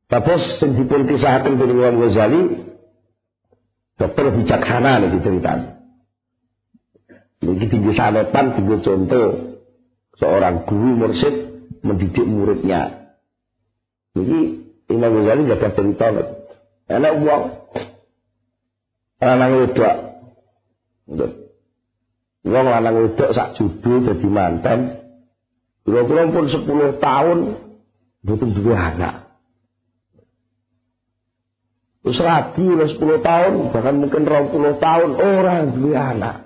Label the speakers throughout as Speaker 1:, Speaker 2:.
Speaker 1: Terus sing dipun kisahaken dening Imam Ghazali dokter bijaksana niki critane. Niki tinggi sanetan tinggi contoh seorang guru mursyid mendidik muridnya. Niki Imam Ghazali jaga cerita enak wong lanang wedok. Wong lanang wedok sak judul dadi manten. Kira-kira pun 10 tahun mboten duwe anak. Wis rabi 10 tahun, bahkan mungkin 20 tahun orang duwe anak.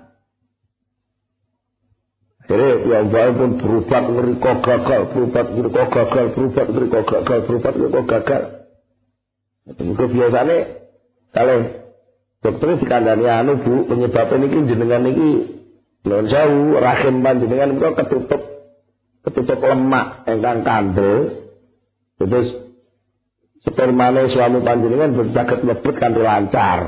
Speaker 1: Jadi yang baik pun berubat ngeriko gagal, berubat ngeriko gagal, berubat ngeriko gagal, berubat ngeriko gagal. Itu biasanya kalau dokter dikandani anu Bu, penyebabnya ini jenengan ini non jauh rahim panjenengan itu ketutup lemak ingkang kandel. Terus spermane suami panjenengan berjagat mlebet kanthi lancar.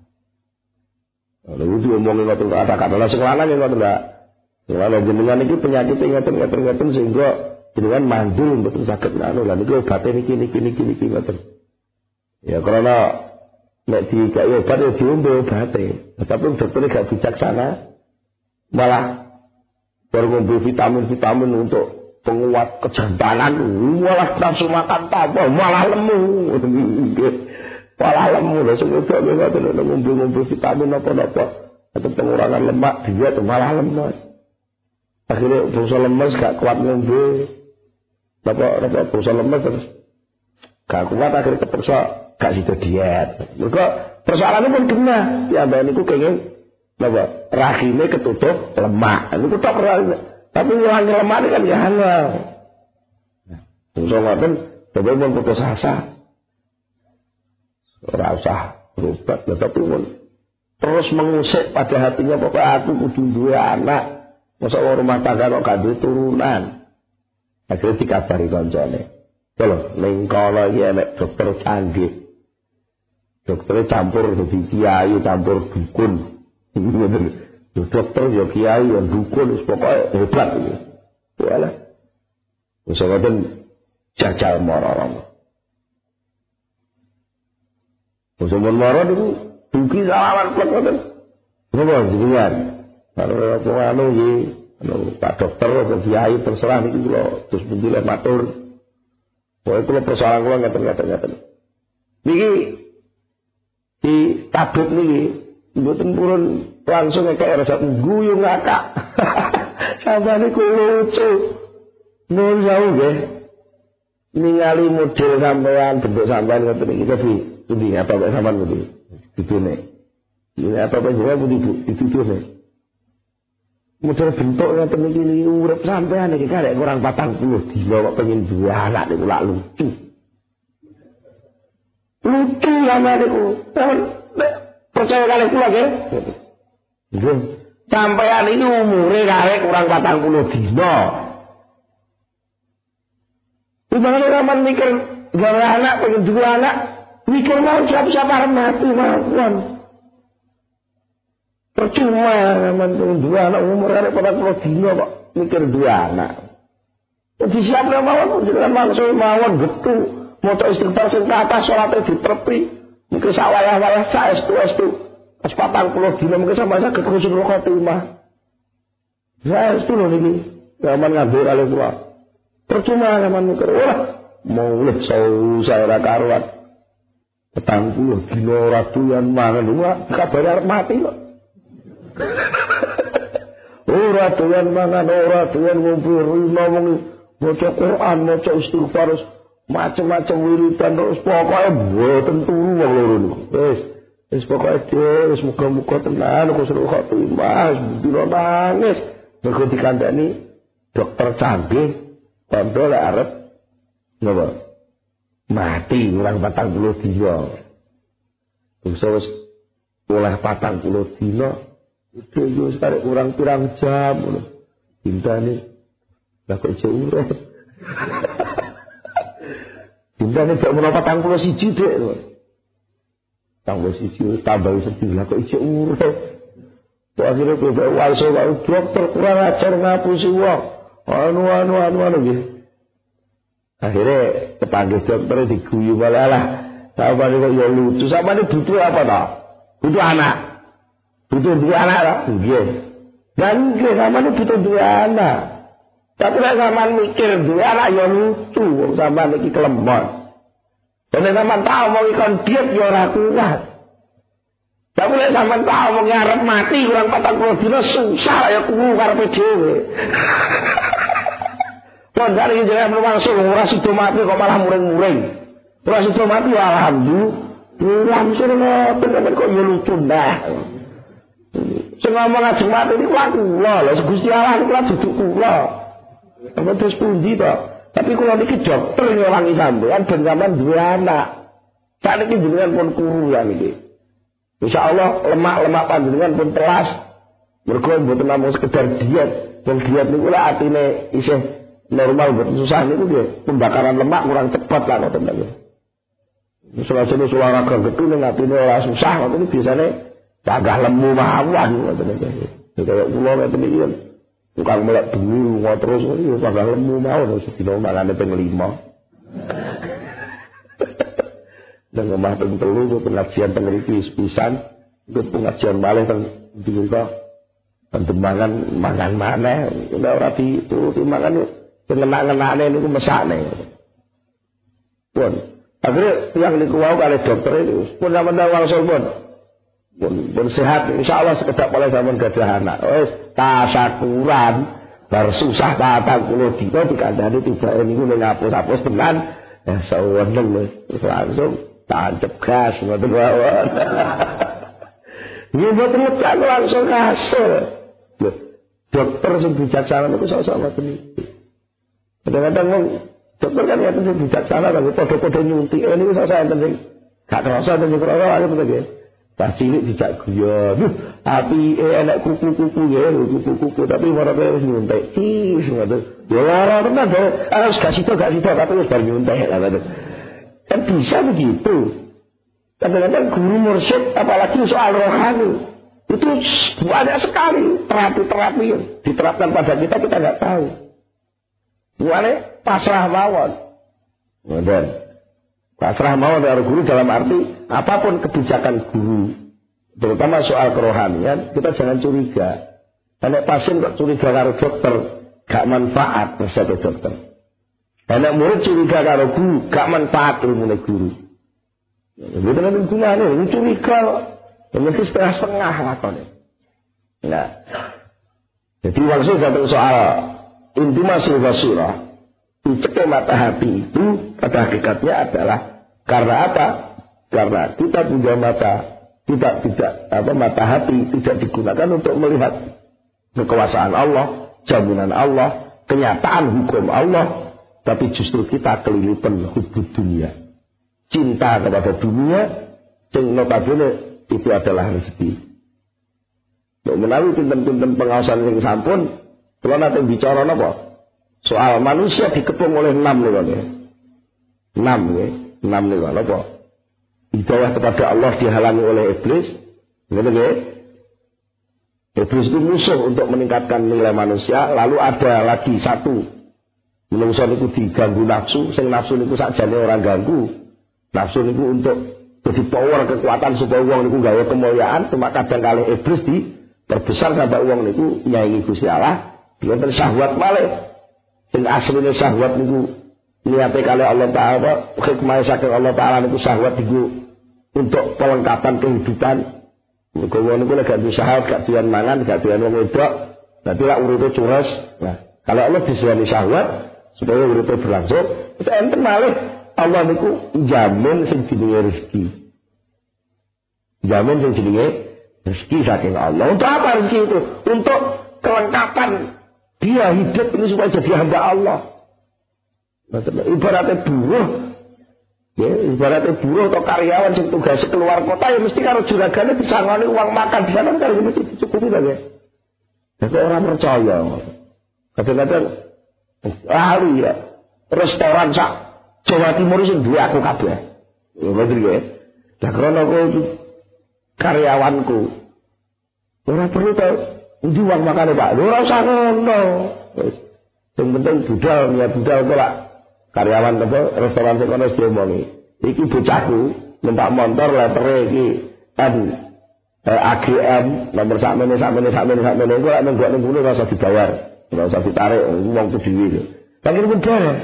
Speaker 1: Lalu itu ngomongin ngoten kata-kata lah sing lanang ngoten ndak. Kalau jenengan iki penyakit ngeten sehingga jenengan mandul mboten saged anu lan iki obate niki ngoten. Ya karena nek dikai obat ya diombe obate. Tapi dokter gak bijaksana malah ngombe vitamin untuk penguat kejantanan malah nafsu makan tambah malah lemu. Malah lemu lho sing wedok ngoten ngombe vitamin apa-apa atau pengurangan lemak dia tuh malah lemes. Akhirnya berusaha lemes gak kuat ngombe. Bapak berusaha lemes terus gak kuat akhirnya terpaksa gak sido diet. Mergo persoalannya pun kena. Ya mbak niku kenging napa? Rahime ketutup lemak. Niku tok tapi ngilangi lemak ini kan ya halal. Berusaha ngoten bapak pun putus asa. Ora usah berobat tapi pun terus mengusik pada hatinya pokoknya aku kudu duwe anak. Masa rumah tangga kok gak duwe turunan. Akhirnya dikabari koncone. Lho, ning kono iki enek dokter canggih. Dokter campur dadi kiai, campur dukun. Dokter ya kiai, ya dukun, wis pokoke hebat iki. Walah. Wis ngoten jajal moro. Wis moro niku dugi salawan plek ngoten. Napa jenengan? Kalau anu iki Pak dokter atau kiai terserah niki kula terus pundi le matur. Pokoke kula persoalan kula ngeten. Niki di tabut niki mboten purun langsung kayak resep guyu ngakak. Sampeyan niku lucu. Nun jauh nggih. Ningali model sampean bentuk sampean ngoten iki tapi pundi apa kok sampean pundi? Ditune. Ini apa jenenge pundi Bu? Ditutune. Model bentuk ngoten iki urip sampean iki karek kurang 40 dina kok pengen duwe anak niku lak lucu. Lucu sampean niku. Percaya kali kula nggih. Nggih. Sampean iki umure karek kurang 40 dina. Ibarat orang mikir gawe anak pengen duwe anak, mikir mau siapa-siapa arep mati mawon. Percuma zaman dua anak umur arek 40 dina kok mikir dua anak. Disiapne mawon jenengan langsung mawon getu, maca istighfar sing kathah salate ditepi, mikir sak wayah-wayah saestu. Pas 40 dina mungkin sampai saged husnul khotimah. Saestu lho niki, zaman ngabur kali kula. Percuma zaman mikir, wah maulih saya ora karuan. 40 dina ora doyan mangan, wah kabare arep mati kok. Ora doyan mangan, ora doyan ngombe rina wong maca Quran, maca istighfar, macam-macam wiridan terus pokoke mboten turu wong loro niku. Wis pokoke wis muga-muga tenan husnul khotimah, dina nangis. Mergo dikandani dokter canggih, tandha lek arep napa? Mati kurang 40 dina. Wis oleh 40 dina itu yo sekarang kurang pirang jam ngono. Dintane lah kok iso urip. Dintane gak menapa 41 Dik. 41 tambah sedih lah kok iso urip. Kok akhirnya kowe walso karo dokter kurang ajar ngapusi wong. Anu nggih. Akhirnya kepanggil dokter diguyu malah lah. Sampai kok ya lucu. Sampai butuh apa toh? Butuh anak. Butuh dua anak toh? Nggih. Dan nggih sampeyan butuh dua anak. Tapi nek sampeyan mikir dua anak ya lucu, wong sampeyan iki kelemot. Dan sampeyan tahu mau ikon diet ya ora kuat. Tapi nek sampeyan tahu mau ngarep mati kurang 40 dina susah ya kuwu karepe dhewe. Pondar iki jenenge langsung ora sida mati kok malah muring-muring. Ora sida mati alhamdulillah. Langsung ngoten kok ya lucu ndah. Sing ngomong ajeng mati niku kula lho Gusti Allah niku duduk kula. Apa terus pundi to? Tapi kula niki dokter ngewangi sampean ben sampean duwe anak. Sakniki jenengan pun kuru ya niki. Insyaallah lemak-lemak panjenengan pun telas. Mergo mboten namung sekedar diet. Wong diet niku lek atine isih normal mboten susah niku nggih. Pembakaran lemak kurang cepat lah ngoten niku. Misalnya suara getu ning atine ora susah ngoten biasane cagah lemu mawon ngoten niku. Kaya kula ngeten iki tukang melek bengi ngono terus yo cagah lemu mawon sedina mangane ping 5. Dan omah ping 3 pengajian teng mriki pisan, ikut pengajian malih teng dika pentembangan mangan maneh ora dituruti mangan pengenak-enakne niku mesakne. Pun akhire tiyang niku wau kalih dokter itu pun sampeyan wangsul pun sehat insyaallah sekedap oleh sampeyan gadah anak. Wis tasakuran bar susah 40 dina dikandani tibake niku ning ngapus-apus tenan ya saweneng langsung tancep gas ngoten mawon. Nggih mboten mecak langsung kasil. Lho, dokter sing bijaksana niku sok-sok ngoten iki. Kadang-kadang wong dokter kan ya sing bijaksana lho padha-padha nyuntik niku sok-sok enten sing gak kerasa enten sing kerasa ngoten nggih. Pas cilik dijak guyon. Api enek kuku-kuku ya, kuku-kuku tapi marane wis nyuntik. Wis ngoten. Ya ora tenan to. Harus gak sida tapi wis bar nyuntik lah ngoten. Kan bisa begitu. Kadang-kadang guru mursyid apalagi soal rohani itu banyak sekali terapi-terapi yang diterapkan pada kita nggak tahu. Buane pasrah mawon. Kemudian pasrah mawon dari guru dalam arti apapun kebijakan guru, terutama soal kerohanian kita jangan curiga. Kalau pasien kok curiga karo dokter gak manfaat resep dokter. Anak murid curiga karo guru, gak manfaat ilmu guru. Betul kan gunane, curiga mesti setengah-setengah lakone. Nah. Jadi maksud datang soal intimasi basirah, pencekik mata hati itu pada hakikatnya adalah karena apa? Karena kita punya mata mata hati tidak digunakan untuk melihat kekuasaan Allah, jaminan Allah, kenyataan hukum Allah. Tapi justru kita kelilipan hubud dunia. Cinta kepada dunia. Yang notabene itu adalah rezeki. Menawi pinten-pinten pengawasan yang sampun. Kalau nanti bicara apa? Soal manusia dikepung oleh 6 nih. 6 nih apa? Hidayah kepada Allah dihalangi oleh iblis. Iblis itu musuh untuk meningkatkan nilai manusia. Lalu ada lagi satu. Menungso niku diganggu nafsu, sing nafsu niku sakjane ora ganggu. Nafsu niku untuk jadi power kekuatan supaya wong niku gawe kemuliaan, cuma kadang kali iblis diperbesar sampai wong niku nyaingi Gusti Allah, wonten syahwat malih. Sing asline syahwat niku niate kali Allah Taala, hikmah saking Allah Taala niku syahwat niku untuk pelengkapan kehidupan. Niku wong niku lek gak syahwat, gak doyan mangan, gak doyan wong wedok, dadi lak uripe cures. Nah, kalau Allah disewani syahwat supaya uripe berlangsung, terus enten malih Allah niku jamin sing jenenge rezeki. Jamin sing jenenge rezeki saking Allah. Untuk apa rezeki itu? Untuk kelengkapan dia hidup ini supaya jadi hamba Allah. Ibaratnya buruh, ya, ibaratnya buruh atau karyawan yang tugasnya keluar kota ya mesti karo juragane bisa ngoni uang makan di sana kan mesti dicukupi kan ya. Jadi orang percaya. Kadang-kadang ahli ya restoran sak Jawa Timur sing duwe aku kabeh. Ya bener ya. Lah krono aku karyawanku. Ora perlu to ndi uang makane Pak. Ora usah ngono. Wis sing penting budal ya budal kok lak karyawan apa restoran sing kono diomongi. Iki bocahku numpak motor letere iki AGM nomor sakmene iku lek nenggok ning kono ora usah dibayar, ora usah ditarik wong ku dhewe. Kan iki beres.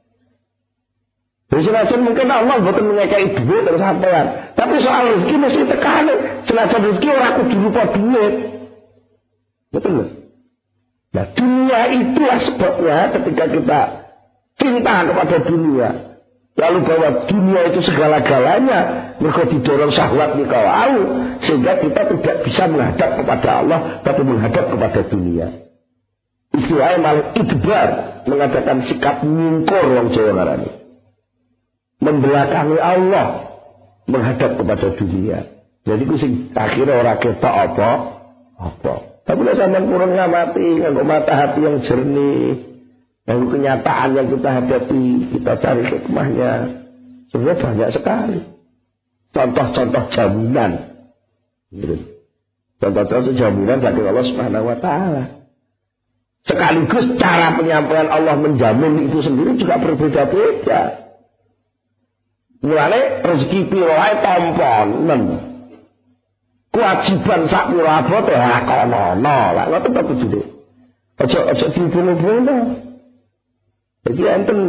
Speaker 1: Senajan mungkin Allah boten mengekai duit terus sampean, tapi soal rezeki mesti tekane. Senajan rezeki ora kudu rupa duit. Betul nggak? Nah, dunia itulah sebabnya ketika kita cinta kepada dunia, lalu bahwa dunia itu segala-galanya, mereka didorong syahwat nikau, sehingga kita tidak bisa menghadap kepada Allah, tapi menghadap kepada dunia. Istilahnya malah idbar, mengadakan sikap nyingkur yang Jawa ngarani. Membelakangi Allah, menghadap kepada dunia. Jadi kusi akhirnya orang ketok apa. Tapi kalau sampai kurang ngamati, nganggo mata hati yang jernih, nganggo kenyataan yang kita hadapi, kita cari hikmahnya, sebenarnya banyak sekali. Contoh-contoh jaminan. Contoh-contoh jaminan dari Allah Subhanahu wa Ta'ala. Sekaligus cara penyampaian Allah menjamin itu sendiri juga berbeda-beda. Mulane rezeki piro wae tamponen. Kewajiban sak piro abot ya kono-kono. Lah ngoten to kudune. Aja dibunuh-bunuh. Jadi enten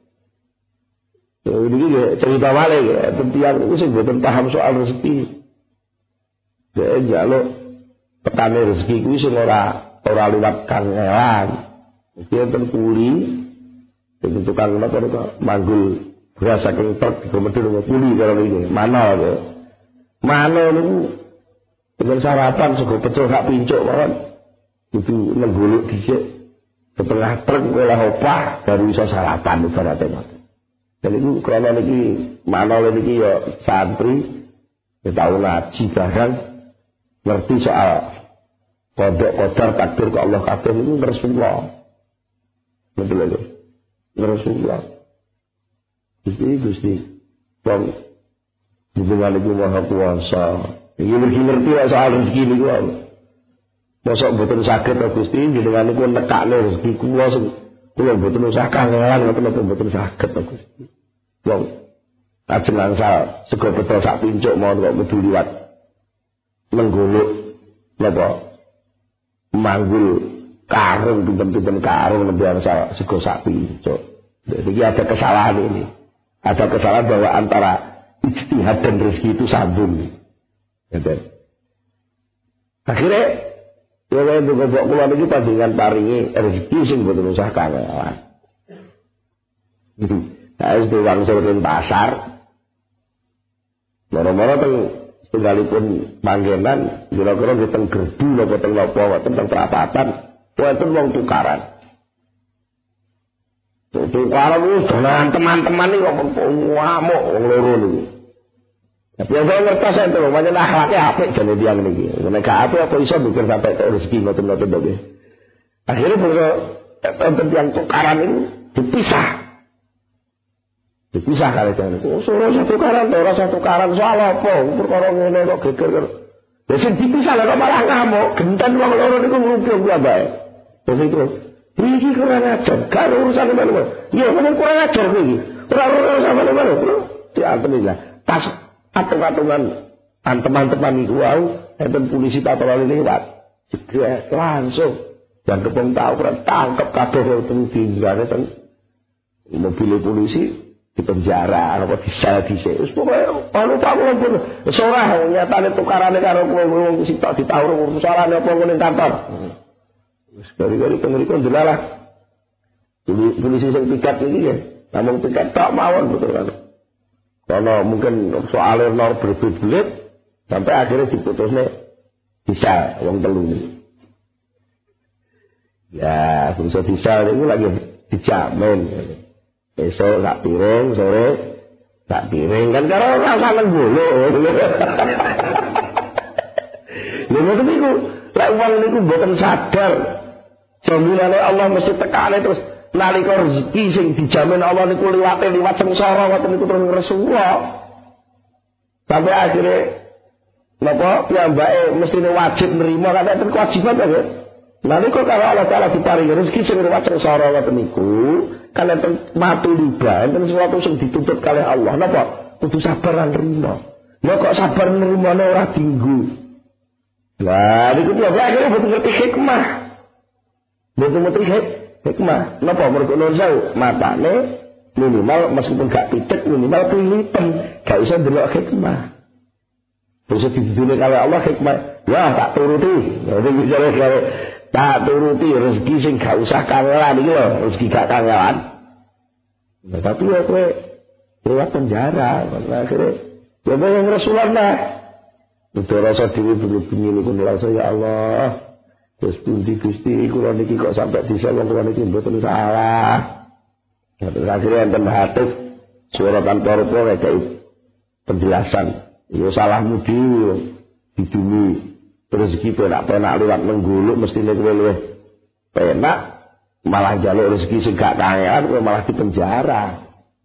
Speaker 1: iki cerita wale ya, tentang itu sing boten paham soal rezeki. Dia njaluk petane rezeki kuwi sing ora liwat kangelan. Iki enten kuli sing tukang napa kok manggul beras saking truk digomedhi nang kuli karo iki. Mano niku dengan sarapan sego pecel gak pincuk mawon. Itu nengguluk dhisik setengah truk olah opah baru iso sarapan ibaratnya. Dan itu karena niki mano niki ya santri ya tau ngaji barang ngerti soal kodok kodar takdir ke Allah kabeh niku Rasulullah. Betul lho. Rasulullah. Gusti wong hubungan iku maha kuwasa. Iki ngerti soal rezeki niku. Mosok mboten saged to Gusti jenengan niku nekakne rezeki kula sing kula mboten usah kangelan ngoten mboten saged to Gusti. Wong ajeng angsal sego beto sak pincuk mawon kok kudu liwat menggolok napa manggul karung pinten-pinten karung nembe angsal sego sak pincuk. Jadi ada kesalahan ini. Ada kesalahan bahwa antara ijtihad dan rezeki itu sambung. Gitu. Akhirnya, ya mbok kula niki panjenengan paringi rezeki sing mboten usah kangelan. Nah, wis diwangsul ing pasar. Moro-moro teng setunggalipun manggenan, kira-kira di teng gerdu napa teng napa teng perapatan, wonten wong tukaran. Tukaran wis teman-teman iki kok ngamuk wong loro niku. Tapi yang saya ngerti saya itu, macam akhlaknya apik jane tiyang niki. Nek gak apik apa iso mikir sampai tok rezeki ngoten-ngoten to. Akhirnya bangsa enten tiyang tukaran itu dipisah. Dipisah kali jane. Ora satu tukaran, ora satu tukaran soal apa? Perkara ngene kok geger. Lah sing dipisah lho malah ngamuk, genten wong loro niku nglumpuk ku abae. Terus itu, iki kurang ajar, gak urusan mana-mana. Ya, ngomong kurang ajar kowe iki. Ora urusan mana-mana. Dianteni lah. Pas atung-atungan teman-teman itu enten polisi patroli lewat jebret langsung yang kepung tahu tangkep kabeh wong dinggane teng mobil polisi di penjara apa disel dhisik wis pokoke anu tak pun wis ora nyatane tukarane karo wong sitok ditawur urusan apa ngene kantor wis gari-gari tengriku delalah polisi sing piket iki ya namung piket tok mawon betul kan. Kalau mungkin soalnya nor berbelit sampai akhirnya diputusnya bisa uang telu ini. Ya, bisa itu lagi dijamin. Besok tak piring, sore tak piring kan karena orang salah bulu. Lalu itu, lek uang itu bukan sadar. Jaminannya Allah mesti tekan terus. Nalika rezeki sing dijamin Allah niku liwat sengsara ngoten niku terus Rasulullah. Sampai akhirnya napa piyambake mestine wajib nerima kan enten kewajiban to. Nalika kalau Allah Taala diparingi rezeki sing liwat sengsara ngoten niku, Kan enten matu liba, enten sesuatu sing dituntut kalih Allah. Napa? Kudu sabar lan nrimo. Lha kok sabar nrimone ora dinggo. Lah niku piye akhire boten ngerti hikmah. Boten ngerti hikmah. Napa mergo nurjau matane minimal meskipun gak pitek minimal kelilipan. Gak usah delok hikmah. Terus didune kalih Allah hikmah. Ya tak turuti. Jadi bicara kalau tak turuti rezeki sing gak usah kangelan iki lho, rezeki gak kangelan. Nah, tapi ya kowe lewat penjara, akhirnya ya yang Rasulullah. Udah rasa diri bunyi niku ngrasa ya Allah. Terus pundi Gusti kula niki kok sampai bisa wong kula niki mboten salah. Terus akhirnya enten hadis suratan Torpo kayak penjelasan. Ya salahmu dhewe didumi rezeki penak-penak liwat mengguluk mestine kowe luwih penak malah njaluk rezeki sing gak kangelan kowe malah dipenjara.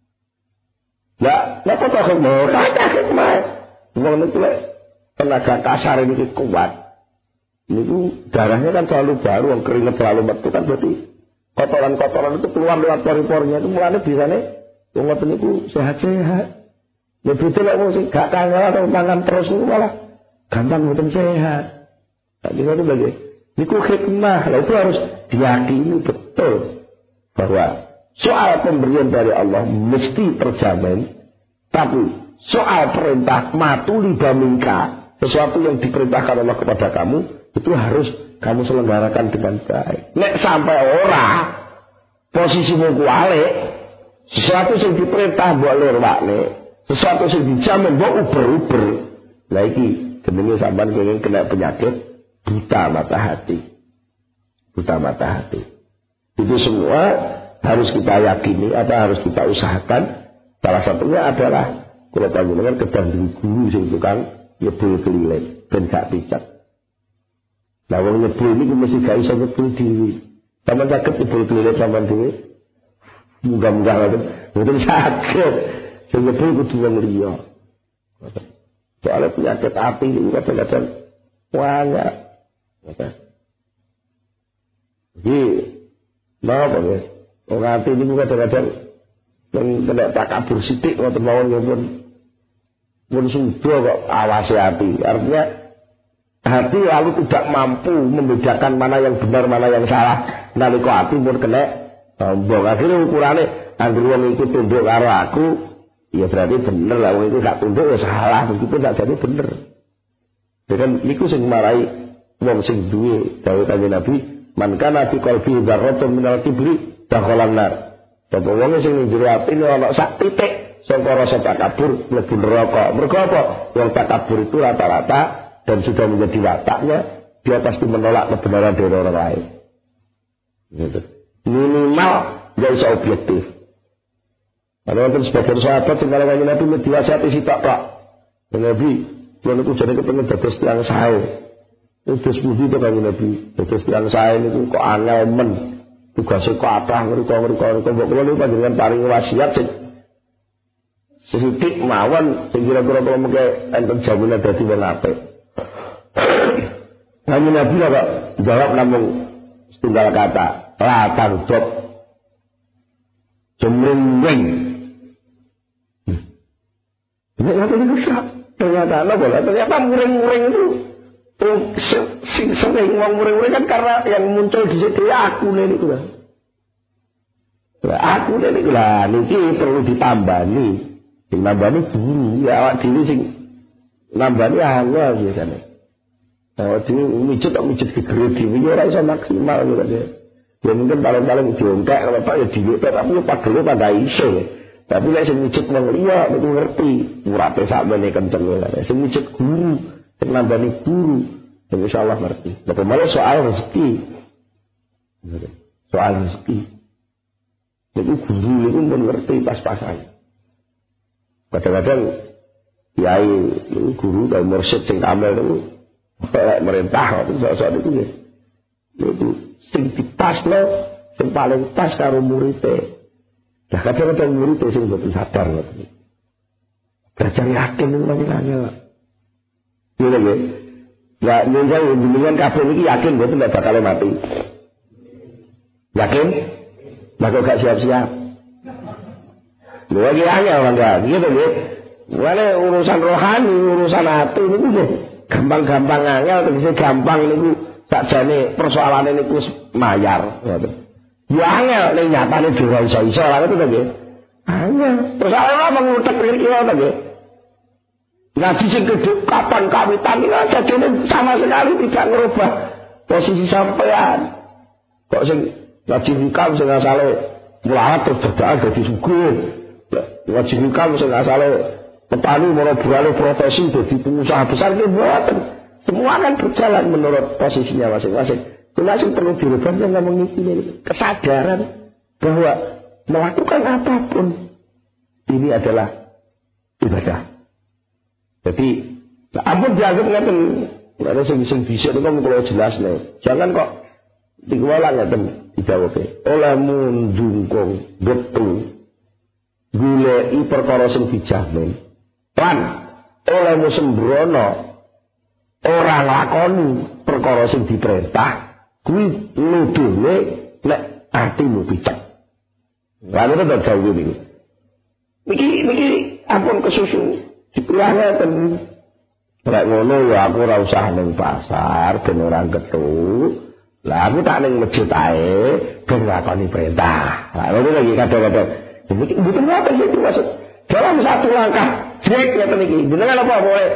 Speaker 1: Ya, napa kok mau hikmah? Wong niku lek tenaga kasar ini kuat. Niku darahnya kan selalu baru, wong keringet selalu metu kan berarti kotoran-kotoran itu keluar lewat pori-porinya itu mulane bisane wong ngoten niku sehat-sehat. Ya betul lek wong sing gak kangelan atau mangan terus niku malah gampang mboten sehat. Tak itu lagi. Niku hikmah. Lah itu harus diyakini betul bahwa soal pemberian dari Allah mesti terjamin, tapi soal perintah matuli bamingka, sesuatu yang diperintahkan Allah kepada kamu itu harus kamu selenggarakan dengan baik. Nek sampai ora posisimu kualik, sesuatu yang diperintah mbok lirwakne, sesuatu yang dijamin mbok uber-uber. Lah iki jenenge sampean kenging kena penyakit buta mata hati. Buta mata hati. Itu semua harus kita yakini atau harus kita usahakan. Salah satunya adalah kalau panjenengan kedang guru sing tukang nyebul keliling ben gak picak. Lah wong nyebul niku mesti gak iso nyebul dhewe. Sampeyan saged nyebul keliling sampeyan dhewe. Muga-muga mboten saged. Sing nyebul kudu wong liya. Soalnya penyakit hati ini kadang-kadang banyak. Jadi, napa ya? Orang hati ini kadang-kadang yang kena takabur sidik ngoten mawon pun sudah kok awasi hati. Artinya hati lalu tidak mampu membedakan mana yang benar mana yang salah. Nalika hati pun kena sombong. Akhirnya ukurannya anggere wong iku tunduk karo aku, ya berarti bener lah wong iku gak tunduk ya salah, meskipun gak jadi bener. Dengan niku sing marai wong sing duwe dawuh Kanjeng Nabi, man kana fi qalbi dzarratun minal kibri dakhalan nar. Sapa wong sing ning jero atine ana sak titik saka rasa takabur mlebu neraka. Mergo apa? Wong takabur itu rata-rata dan sudah menjadi wataknya dia pasti menolak kebenaran dari orang lain. Gitu. Minimal dia bisa objektif. Ada wonten sebagian sahabat sing kala Kanjeng Nabi mediasati sitok tok. Nabi, yen iku jenenge pengen dados tiyang sae. Terus puji to Kanjeng Nabi, dados tiyang sae niku kok angel men. Tugase kok atah ngriko-ngriko mbok kula niku panjenengan paring wasiat sing sithik mawon sing kira-kira kula mengke enten jaminan dadi wong apik. Kanjeng Nabi kok jawab namung setunggal kata, la tardop. Jemreng. Ternyata itu sak. Ternyata apa lah? Ternyata muring-muring itu sering ngomong muring-muring kan karena yang muncul di situ ya aku nih itu lah. Aku nih itu lah. Niki perlu ditambani. Ditambani guru. Ya awak diri sing nambani angel biasanya. Awak diri mijit gegere dhewe ya ora iso maksimal gitu deh. Ya mungkin paling-paling diongkek apa ya diwek tapi padahal pada iso. Tapi lek sing mijit wong liya niku ngerti, murate sakmene kenceng lho. Sing mijit guru, sing nambani guru, insyaallah ngerti. Lah malah soal rezeki. Soal rezeki. Jadi guru niku pun ngerti pas-pasan. Kadang-kadang kiai niku guru dan mursyid sing kamel niku lek merintah kok sok-sok niku ya. Niku sing dipasno, sing paling pas karo muridé. Nah kadang-kadang murid itu yang betul sadar. Belajar yakin itu namanya. Iya lagi. Ya dengan kabel ini yakin betul tidak bakal mati. Yakin? Nah kok gak siap-siap. Lho iki angel mangga, gitu nggih. Wale urusan rohani, urusan hati niku nggih gampang-gampang angel, tegese gampang niku sakjane persoalane niku mayar, ngoten. Ya angel ning nyatane dhewe iso-iso lha ngoten to nggih. Angel, persoalane apa ngutek iki ngoten nggih. Ngaji sing keduk kapan kawitan iki sajane sama sekali tidak merubah posisi sampean. Kok sing ngaji hikam sing asale mulawat terus berdoa dadi sugih. Ngaji hikam sing asale petani moro burale profesi dadi pengusaha besar ki mboten. Semua kan berjalan menurut posisinya masing-masing. Cuma sing perlu dirubah yang ngomong iki kesadaran bahwa melakukan apapun ini adalah ibadah. Jadi, ampun dianggap ngeten, ada sing bisa itu kan kalau jelas nih. Jangan kok dikewalan ngeten dijawabnya. Olehmu njungkung betul, gulei perkara sing dijamin. Lan olehmu sembrono, orang lakoni perkara sing diperintah, kuwi nuduhne nek atimu picek. Lalu itu jauh ini. Niki ampun kesusu. Dipulangnya kan lek ngono ya aku ora usah ning pasar ben ora kethu. Lah aku tak ning masjid ae ben nglakoni perintah. Lah ngono lagi kadang-kadang. Mboten apa sih itu maksud. Dalam satu langkah jek ngeten iki. Jenengan apa boleh?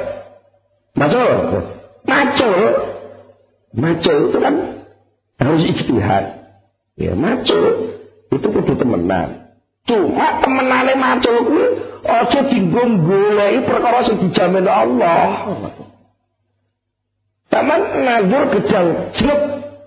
Speaker 1: Macul itu kan harus ijtihad. Ya macul itu kudu temenan. Cuma temenane macul kuwi aja dinggo goleki perkara sing dijamin Allah. Taman nandur gedang jlep.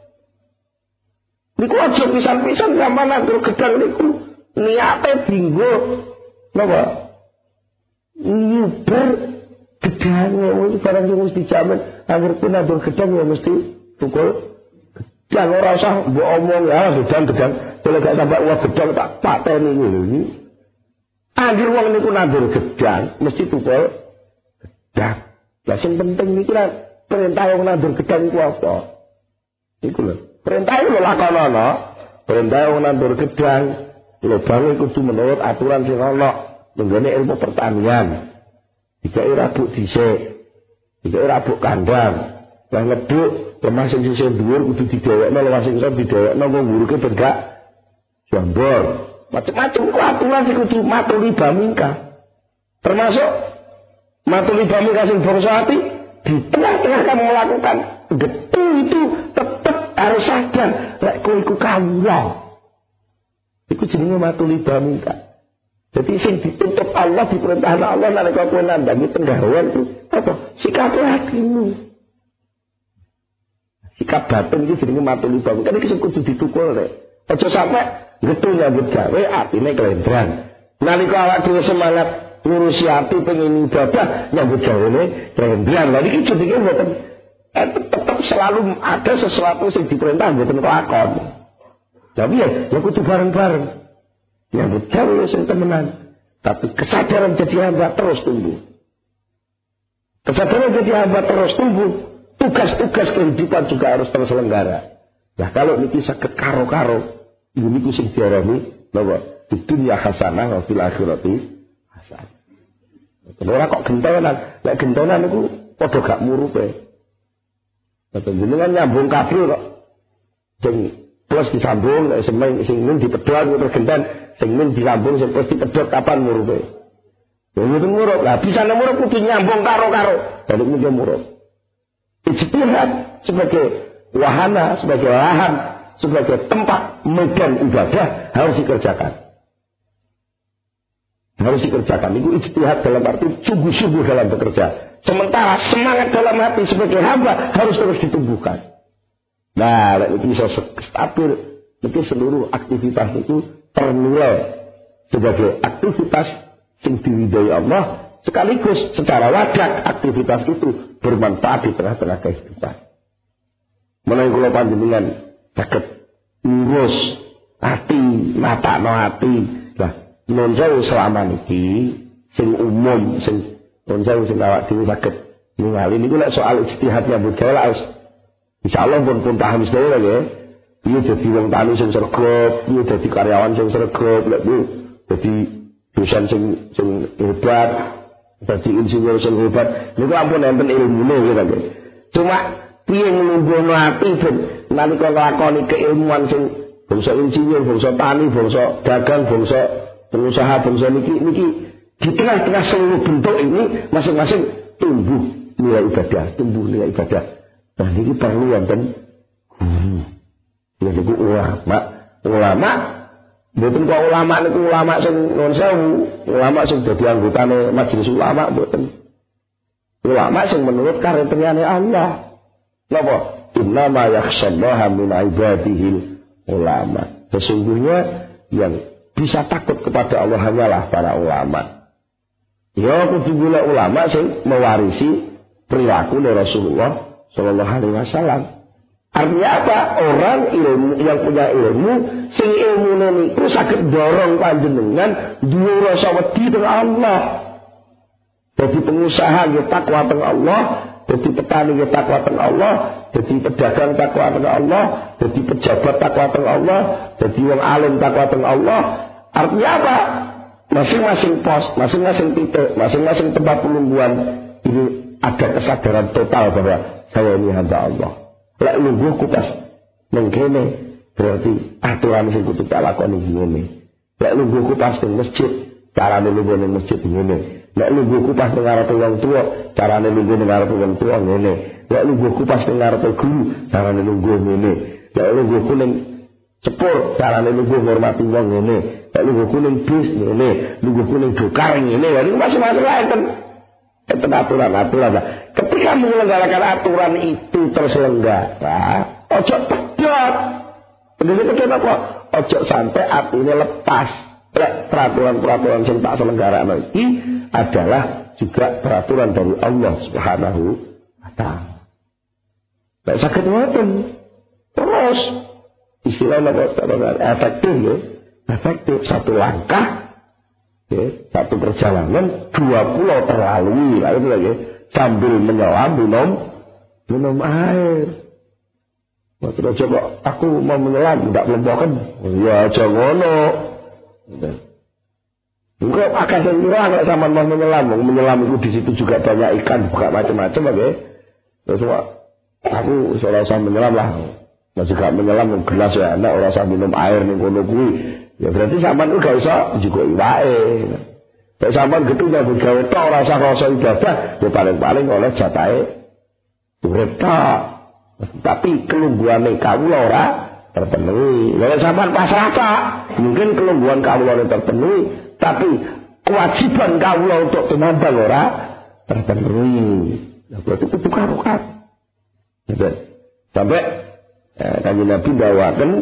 Speaker 1: Niku aja pisan-pisan sampean nandur gedang niku niate dinggo napa? Nyuber gedange iki barang sing mesti dijamin. Angger nandur gedang ya mesti tukul. Jangan ora usah mbok omong ya gedang. Kalau gak sampai uang gedang tak pateni ini. Anjir wong niku nandur gedang mesti tukul gedang. Lah sing penting niku lah perintah wong nandur gedang iku apa? Iku lho. Perintah iku lakonono. Perintah wong nandur gedang lho bang iku kudu menurut aturan sing ana nggone ilmu pertanian. Dikek rabuk dhisik. Dikek rabuk kandang. Lah ngeduk lemah sing sisih dhuwur kudu didhewekno, lemah sing sisih didhewekno wong nguruke ben gak jambor. Macam-macam aturan sing kudu matuli bamingka. Termasuk matuli bamingka sing bangsa ati di tengah-tengah kamu melakukan betul itu tetap harus sadar lek kowe iku kawula. Iku jenenge matuli bamingka. Jadi sing dituntut Allah diperintah Allah nalika kowe nandangi penggawean itu apa? Sikap hatimu. Sikap batin itu jenenge matuli bamingka. Kan iki sing kudu ditukul rek. Aja sampai getu nyambut gawe atine kelendran. Nalika awak dhewe semangat ngurusi ati pengen ibadah nyambut gawene kelendran. Lha iki jenenge mboten tetap selalu ada sesuatu yang diperintah mboten kelakon. Tapi ya kudu bareng-bareng. Nyambut gawe sing temenan. Tapi kesadaran jadi hamba terus tumbuh. Kesadaran jadi hamba terus tumbuh. Tugas-tugas kehidupan juga harus terselenggara. Nah kalau niki saged karo-karo niku sing diarani napa? Di dunya hasanah wa fil akhirati hasanah. Ora kok gentonan, lek gentonan niku padha gak murupe. Jenengan nyambung kabel kok. Sing plus disambung, sing min dipedhot tergentan, sing min disambung sing plus dipedhot kapan murupe. Ya mboten murup. Lah bisa murup kudu nyambung karo-karo. Dadi kudu murup. Ijtihad sebagai wahana, sebagai lahan, sebagai tempat medan ibadah harus dikerjakan. Harus dikerjakan. Itu ijtihad dalam arti sungguh-sungguh dalam bekerja. Sementara semangat dalam hati sebagai hamba harus terus ditumbuhkan. Nah, itu bisa stabil. Itu seluruh aktivitas itu ternilai sebagai aktivitas yang diridhai Allah. Sekaligus secara wajar aktivitas itu bermanfaat di tengah-tengah kehidupan. Menawi kula panjenengan saged ngurus ati, matakno ati. Lah, nonjol selama niki sing umum sing nonjol sing awak dhewe saged ningali niku lek soal ijtihadnya budaya insyaallah pun paham sedaya ya. Piye dadi wong tani sing sregep, piye dadi karyawan sing sregep, lek dadi dosen sing hebat, dadi insinyur sing hebat, niku ampun enten ilmune gitu. Cuma piye nglungguhno ati ben nalika nglakoni keilmuan sing bangsa insinyur, bangsa tani, bangsa dagang, bangsa pengusaha, bangsa niki di tengah-tengah seluruh bentuk ini masing-masing tumbuh nilai ibadah. Nah niki perlu wonten guru. Ya niku ulama mboten kok ulama niku ulama sing nuwun sewu, ulama sing dadi anggotane majelis ulama mboten. Ulama sing menurut karentenane Allah. Napa? Innama yakhshallaha min ibadihil ulama. Sesungguhnya yang bisa takut kepada Allah hanyalah para ulama. Ya kudu gula ulama sing mewarisi perilaku Rasulullah sallallahu alaihi wasallam. Artinya apa? Orang ilmu yang punya ilmu, sing ilmune niku saged dorong panjenengan duwe rasa wedi teng Allah. Jadi pengusaha ya takwa teng Allah, jadi petani ya takwa teng Allah, jadi pedagang takwa teng Allah, jadi pejabat takwa teng Allah, jadi wong alim takwa teng Allah. Artinya apa? Masing-masing pos, masing-masing titik, masing-masing tempat pelungguan ini ada kesadaran total bahwa saya ini hamba Allah. Lek lungguh kupas mengkene berarti aturan sing kudu tak lakoni ngene. Lek lungguh kupas teng masjid, carane lungguh ning masjid ngene. Lek lungguh kupas teng ngarepe wong tuwa, carane lungguh ning ngarepe wong tuwa ngene. Lek lungguh kupas teng ngarepe guru, carane lungguh ngene. Lek lungguh kuning cepur, carane lungguh ngormati wong ngene. Lek lungguh kuning bis ngene, lungguh kuning dokar ngene. Lha niku masing-masing enten aturan-aturan. Ketika menyelenggarakan aturan itu terselenggara, ojo pedot. Pedot apa? Ojo sampai artinya lepas. Peraturan-peraturan yang tak selenggara ini adalah juga peraturan dari Allah Subhanahu wa Ta'ala. Tidak sakit ngoten. Terus istilahnya efektif ya. Efektif satu langkah. Ya, satu perjalanan 20 terlalui lah itu lagi sambil menyelam minum air. Terus coba aku mau menyelam tidak melompokan, ya aja ngono. Enggak akan sekira kalau sama mau menyelam itu di situ juga banyak ikan buka macam-macam lagi. Terus aku usah menyelam lah, masih gak menyelam gelas ya, enak orang usah minum air nih kono kuwi. Ya berarti sampean ku gak iso juga iwake. Nek sampean gitu ya gawe tok ora usah rasa ibadah, ya paling-paling oleh jatahe urip tok. Tapi kelungguhane kawula ora terpenuhi. Nek sampean pasrah tok, mungkin kelungguhan kawula terpenuhi, tapi kewajiban kawula untuk tumambang ora terpenuhi. Ya berarti itu karukat. Sampai Kanjeng Nabi bawakan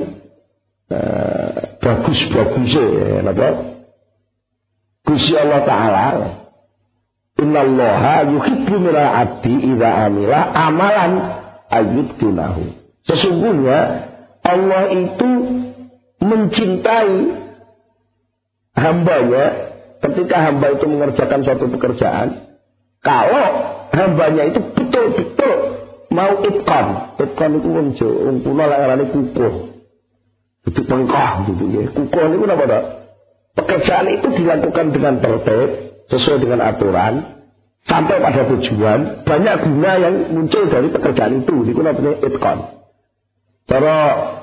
Speaker 1: bagus-bagusnya napa Gusti Allah Ta'ala innallaha yuhibbu minal 'abdi idza amila amalan ayyubtinahu. Sesungguhnya Allah itu mencintai hambanya ketika hamba itu mengerjakan suatu pekerjaan kalau hambanya itu betul-betul mau itqan itu kuno larane kukuh itu pengkah gitu ya. Kukuh itu apa dak? Pekerjaan itu dilakukan dengan tertib, sesuai dengan aturan, sampai pada tujuan. Banyak guna yang muncul dari pekerjaan itu. Itu namanya itqan. Cara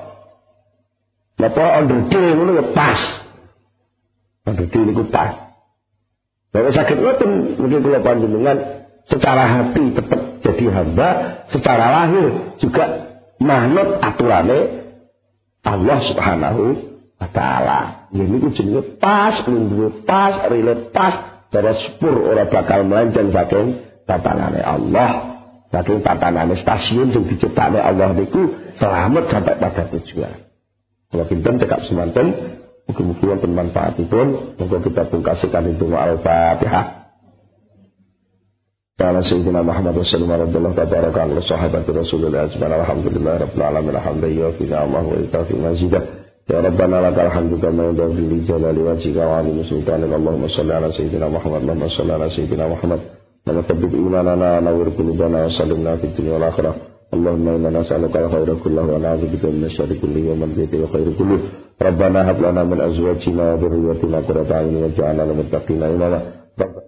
Speaker 1: apa underdeal itu pas. Underdeal itu pas. Kalau sakit ngoten mungkin kalau panjenengan secara hati tetap jadi hamba, secara lahir juga manut aturannya Allah Subhanahu wa Ta'ala. Ini ku jenenge pas, lungguh pas, relate pas, cara sepur ora bakal melenceng saking tatanane Allah, saking tatanane stasiun sing diciptakne Allah niku selamat sampai pada tujuan. Kalau pinten cekap semanten, mugi-mugi wonten manfaatipun. Monggo kita pungkasikan itu Al-Fatihah. Kana sayyidina Muhammad sallallahu alaihi wa sahabat Rasulullah ajma'in alhamdulillah rabbil alamin alhamdulillah fi Allah wa itafi majidah ya rabbana lakal hamdu kama yanbaghi li jalali wajhika wa 'azimi sultanika Allahumma shalli ala sayyidina Muhammad Allahumma shalli ala sayyidina Muhammad wa thabbit imanana nawwir qulubana wa sallimna fid dunya wal akhirah Allahumma inna nas'aluka al-khayra kullahu wa na'udzubika min syarri kullihi wa man bihi al-khairu kulluhu Rabbana hab lana min azwajina wa dhurriyyatina qurrata a'yun waj'alna lil muttaqina imama.